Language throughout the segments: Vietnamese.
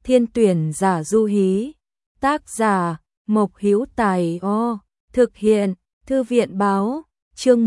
Thiên tuyển giả du hí. Tác giả Mộc Hữu Tài. Thực hiện Thư viện báo. Chương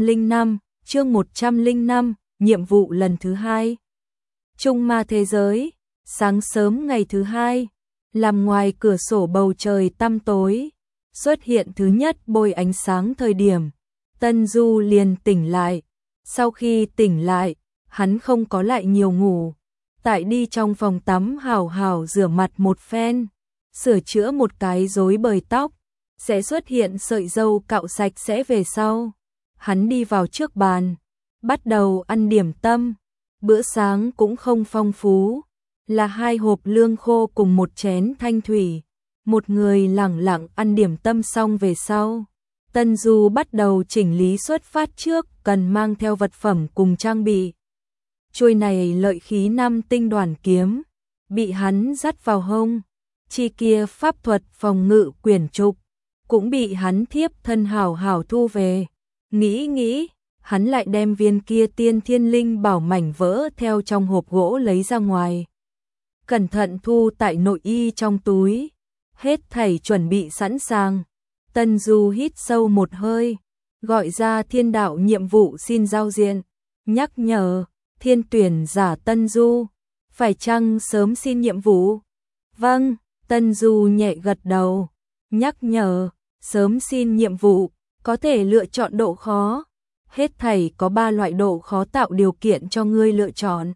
105, nhiệm vụ lần thứ 2. Trung ma thế giới. Sáng sớm ngày thứ 2, làm ngoài cửa sổ bầu trời tăm tối, xuất hiện thứ nhất bôi ánh sáng thời điểm, Tân Du liền tỉnh lại. Sau khi tỉnh lại, hắn không có lại nhiều ngủ, tại đi trong phòng tắm hào hào rửa mặt một phen, sửa chữa một cái rối bời tóc, sẽ xuất hiện sợi râu cạo sạch sẽ về sau. Hắn đi vào trước bàn, bắt đầu ăn điểm tâm. Bữa sáng cũng không phong phú, là 2 hộp lương khô cùng một chén thanh thủy. Một người lẳng lặng ăn điểm tâm xong về sau, Tân Du bắt đầu chỉnh lý xuất phát trước cần mang theo vật phẩm cùng trang bị. Chuôi này lợi khí 5 tinh đoàn kiếm, bị hắn dắt vào hông. Chi kia pháp thuật phòng ngự quyển trục, cũng bị hắn thiếp thân hảo hảo thu về. Nghĩ, hắn lại đem viên kia tiên thiên linh bảo mảnh vỡ theo trong hộp gỗ lấy ra ngoài. Cẩn thận thu tại nội y trong túi, hết thảy chuẩn bị sẵn sàng. Tân Du hít sâu một hơi, gọi ra thiên đạo nhiệm vụ xin giao diện, nhắc nhở, thiên tuyển giả Tân Du, phải chăng sớm xin nhiệm vụ? Vâng, Tân Du nhẹ gật đầu, nhắc nhở, sớm xin nhiệm vụ, có thể lựa chọn độ khó. Hết thảy có 3 loại độ khó tạo điều kiện cho ngươi lựa chọn.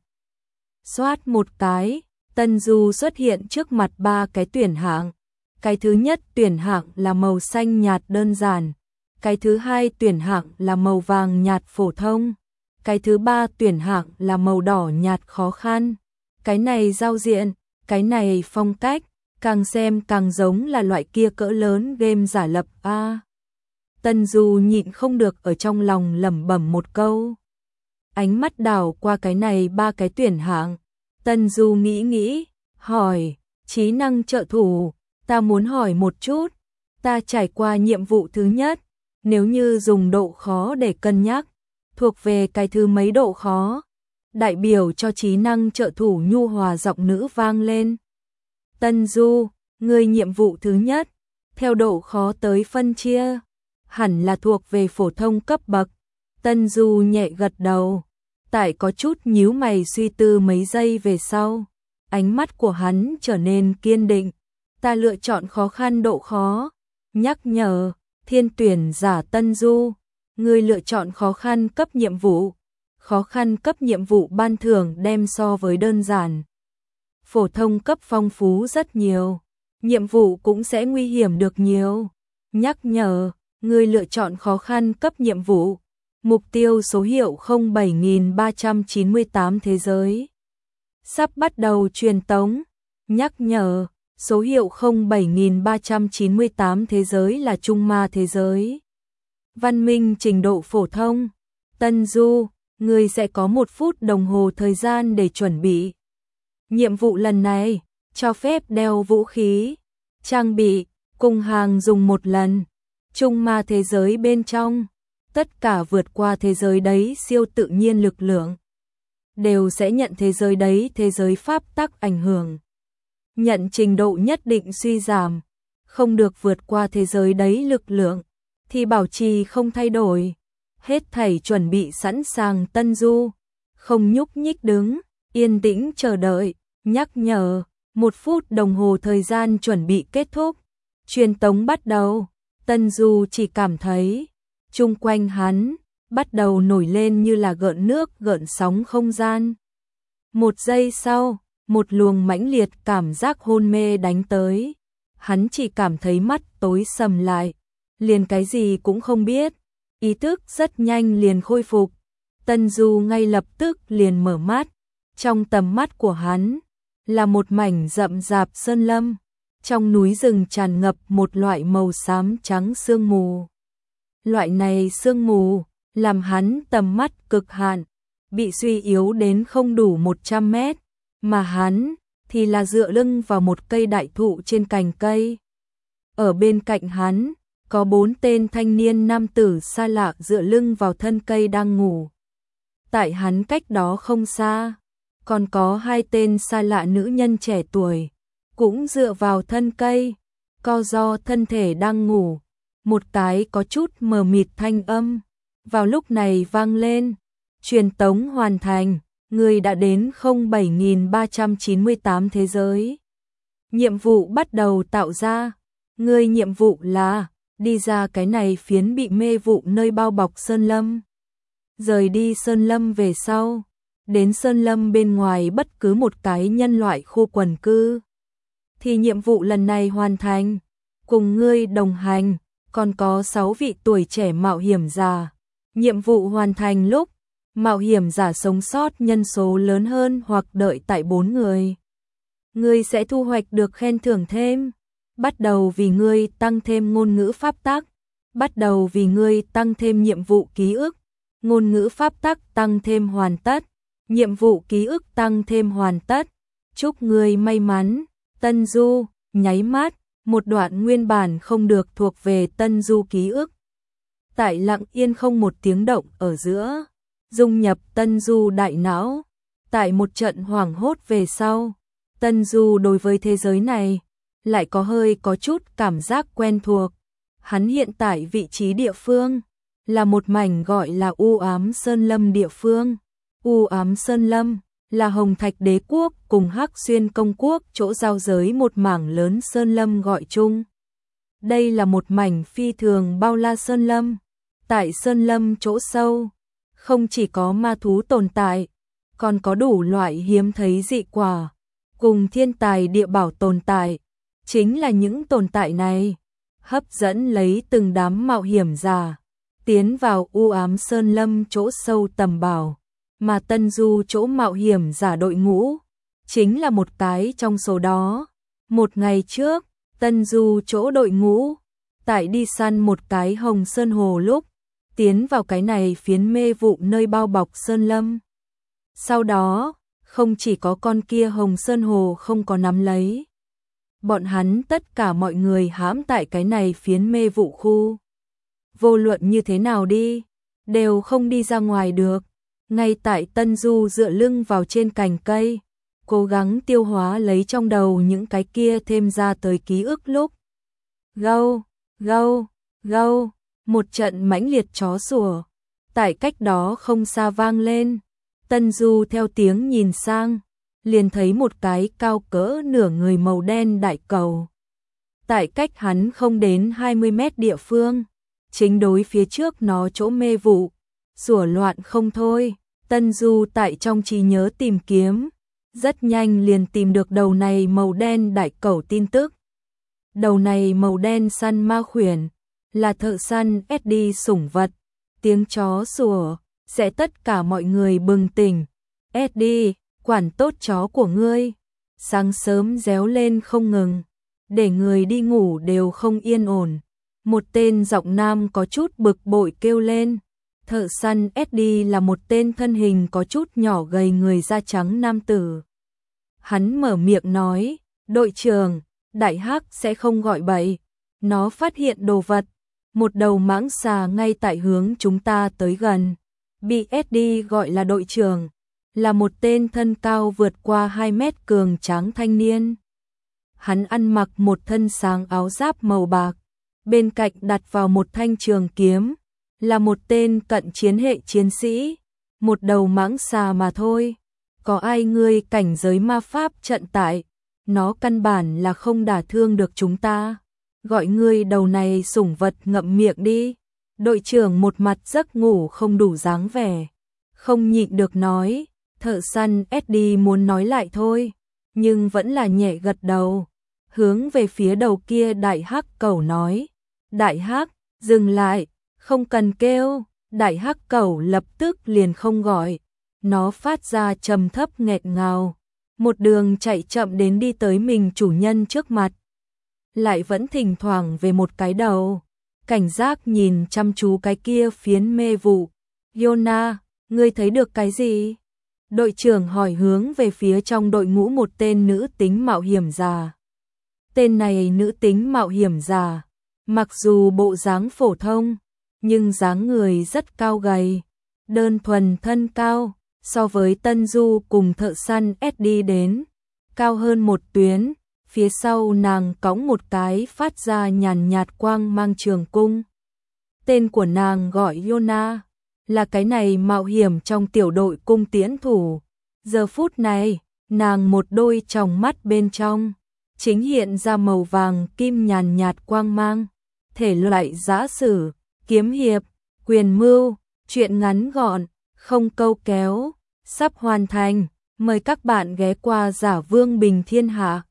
Xoát một cái, Tân Du xuất hiện trước mặt 3 cái tuyển hạng. Cái thứ nhất tuyển hạng là màu xanh nhạt đơn giản. Cái thứ hai tuyển hạng là màu vàng nhạt phổ thông. Cái thứ ba tuyển hạng là màu đỏ nhạt khó khăn. Cái này giao diện, cái này phong cách, càng xem càng giống là loại kia cỡ lớn game giả lập a. Tân Du nhịn không được ở trong lòng lẩm bẩm một câu. Ánh mắt đảo qua cái này 3 cái tuyển hạng. Tân Du nghĩ, hỏi, trí năng trợ thủ, ta muốn hỏi một chút, ta trải qua nhiệm vụ thứ nhất, nếu như dùng độ khó để cân nhắc, thuộc về cái thứ mấy độ khó? Đại biểu cho trí năng trợ thủ nhu hòa giọng nữ vang lên. Tân Du, người nhiệm vụ thứ nhất, theo độ khó tới phân chia, hẳn là thuộc về phổ thông cấp bậc. Tân Du nhẹ gật đầu, tại có chút nhíu mày suy tư mấy giây về sau, ánh mắt của hắn trở nên kiên định. Ta lựa chọn khó khăn độ khó. Nhắc nhở, thiên tuyển giả Tân Du, người lựa chọn khó khăn cấp nhiệm vụ. Khó khăn cấp nhiệm vụ ban thưởng đem so với đơn giản phổ thông cấp phong phú rất nhiều, nhiệm vụ cũng sẽ nguy hiểm được nhiều. Nhắc nhở, người lựa chọn khó khăn cấp nhiệm vụ. Mục tiêu số hiệu 07398 thế giới. Sắp bắt đầu truyền tống. Nhắc nhở, số hiệu 07398 thế giới là Trung ma thế giới. Văn minh trình độ phổ thông. Tân Du, người sẽ có 1 phút đồng hồ thời gian để chuẩn bị. Nhiệm vụ lần này, cho phép đeo vũ khí, trang bị, cùng hàng dùng một lần. Trung ma thế giới bên trong, tất cả vượt qua thế giới đấy siêu tự nhiên lực lượng, đều sẽ nhận thế giới đấy thế giới pháp tắc ảnh hưởng. Nhận trình độ nhất định suy giảm, không được vượt qua thế giới đấy lực lượng, thì bảo trì không thay đổi. Hết thảy chuẩn bị sẵn sàng. Tân Du, không nhúc nhích đứng, yên tĩnh chờ đợi. Nhắc nhở, 1 phút đồng hồ thời gian chuẩn bị kết thúc. Truyền tống bắt đầu. Tân Du chỉ cảm thấy, chung quanh hắn, bắt đầu nổi lên như là gợn nước gợn sóng không gian. 1 giây sau, một luồng mãnh liệt cảm giác hôn mê đánh tới. Hắn chỉ cảm thấy mắt tối sầm lại, liền cái gì cũng không biết. Ý thức rất nhanh liền khôi phục. Tân Du ngay lập tức liền mở mắt. Trong tầm mắt của hắn là một mảnh rậm rạp sơn lâm. Trong núi rừng tràn ngập một loại màu xám trắng sương mù. Loại này sương mù làm hắn tầm mắt cực hạn, bị suy yếu đến không đủ 100 mét, mà hắn thì là dựa lưng vào một cây đại thụ trên cành cây. Ở bên cạnh hắn có 4 tên thanh niên nam tử xa lạ dựa lưng vào thân cây đang ngủ. Tại hắn cách đó không xa, còn có hai tên xa lạ nữ nhân trẻ tuổi, cũng dựa vào thân cây, co ro thân thể đang ngủ. Một cái có chút mờ mịt thanh âm vào lúc này vang lên, truyền tống hoàn thành, người đã đến 07.398 thế giới. Nhiệm vụ bắt đầu tạo ra, người nhiệm vụ là đi ra cái này phiến bị mê vụ nơi bao bọc sơn lâm. Rời đi sơn lâm về sau, đến sơn lâm bên ngoài bất cứ một cái nhân loại khu quần cư. Thì nhiệm vụ lần này hoàn thành, cùng ngươi đồng hành, còn có 6 vị tuổi trẻ mạo hiểm giả. Nhiệm vụ hoàn thành lúc, mạo hiểm giả sống sót nhân số lớn hơn hoặc đợi tại 4 người. Ngươi sẽ thu hoạch được khen thưởng thêm. Bắt đầu vì ngươi tăng thêm ngôn ngữ pháp tắc. Bắt đầu vì ngươi tăng thêm nhiệm vụ ký ức. Ngôn ngữ pháp tắc tăng thêm hoàn tất. Nhiệm vụ ký ức tăng thêm hoàn tất. Chúc ngươi may mắn. Tân Du, nháy mắt, một đoạn nguyên bản không được thuộc về Tân Du ký ức. Tại lặng yên không một tiếng động ở giữa, dung nhập Tân Du đại não. Tại một trận hoảng hốt về sau, Tân Du đối với thế giới này lại có chút cảm giác quen thuộc. Hắn hiện tại vị trí địa phương là một mảnh gọi là U Ám Sơn Lâm địa phương. U Ám Sơn Lâm là Hồng Thạch Đế quốc cùng Hắc Xuyên Công quốc chỗ giao giới một mảng lớn sơn lâm gọi chung. Đây là một mảnh phi thường bao la sơn lâm. Tại sơn lâm chỗ sâu, không chỉ có ma thú tồn tại, còn có đủ loại hiếm thấy dị quả, cùng thiên tài địa bảo tồn tại. Chính là những tồn tại này hấp dẫn lấy từng đám mạo hiểm giả tiến vào U Ám Sơn Lâm chỗ sâu tầm bảo. Mà Tân Du chỗ mạo hiểm giả đội ngũ chính là một cái trong số đó. Một ngày trước, Tân Du chỗ đội ngũ tại đi săn một cái hồng sơn hồ lúc tiến vào cái này phiến mê vụ nơi bao bọc sơn lâm. Sau đó, không chỉ có con kia hồng sơn hồ không có nắm lấy, bọn hắn tất cả mọi người hãm tại cái này phiến mê vụ khu. Vô luận như thế nào đi, đều không đi ra ngoài được. Ngay tại Tân Du dựa lưng vào trên cành cây, cố gắng tiêu hóa lấy trong đầu những cái kia thêm ra tới ký ức lúc. Gâu, gâu, gâu, một trận mãnh liệt chó sủa tại cách đó không xa vang lên. Tân Du theo tiếng nhìn sang, liền thấy một cái cao cỡ nửa người màu đen đại cầu. Tại cách hắn không đến 20 mét địa phương, chính đối phía trước nó chỗ mê vụ, sủa loạn không thôi. Tân Du tại trong trí nhớ tìm kiếm, rất nhanh liền tìm được đầu này màu đen đại cẩu tin tức. Đầu này màu đen săn ma khuyển, là thợ săn SD sủng vật. Tiếng chó sủa sẽ tất cả mọi người bừng tỉnh. SD, quản tốt chó của ngươi. Sáng sớm réo lên không ngừng, để người đi ngủ đều không yên ổn. Một tên giọng nam có chút bực bội kêu lên. Thợ săn SD là một tên thân hình có chút nhỏ gầy người da trắng nam tử. Hắn mở miệng nói, đội trưởng, đại hắc sẽ không gọi bậy. Nó phát hiện đồ vật. Một đầu mãng xà ngay tại hướng chúng ta tới gần. Bị SD gọi là đội trưởng, là một tên thân cao vượt qua 2 mét cường tráng thanh niên. Hắn ăn mặc một thân sáng áo giáp màu bạc, bên cạnh đặt vào một thanh trường kiếm, là một tên cận chiến hệ chiến sĩ. Một đầu mãng xà mà thôi, có ai ngươi cảnh giới ma pháp trận tại, nó căn bản là không đả thương được chúng ta. Gọi ngươi đầu này sủng vật ngậm miệng đi. Đội trưởng một mặt giấc ngủ không đủ dáng vẻ, không nhịn được nói. Thợ săn SD muốn nói lại thôi, nhưng vẫn là nhẹ gật đầu, hướng về phía đầu kia đại hắc cẩu nói. Đại hắc, dừng lại, không cần kêu. Đại hắc cẩu lập tức liền không gọi, nó phát ra trầm thấp nghẹt ngào, một đường chạy chậm đến đi tới mình chủ nhân trước mặt, lại vẫn thỉnh thoảng về một cái đầu, cảnh giác nhìn chăm chú cái kia phiến mê vụ. Yona, ngươi thấy được cái gì? Đội trưởng hỏi hướng về phía trong đội ngũ một tên nữ tính mạo hiểm giả. Tên này nữ tính mạo hiểm giả, mặc dù bộ dáng phổ thông, nhưng dáng người rất cao gầy, đơn thuần thân cao, so với Tân Du cùng thợ săn SD đến, cao hơn một tuyến, phía sau nàng cõng một cái phát ra nhàn nhạt quang mang trường cung. Tên của nàng gọi Yona, là cái này mạo hiểm trong tiểu đội cung tiễn thủ. Giờ phút này, nàng một đôi tròng mắt bên trong, chính hiện ra màu vàng kim nhàn nhạt quang mang, thể loại giã sử, kiếm hiệp, quyền mưu, truyện ngắn gọn, không câu kéo, sắp hoàn thành, mời các bạn ghé qua Giả Vương Bình Thiên Hạ.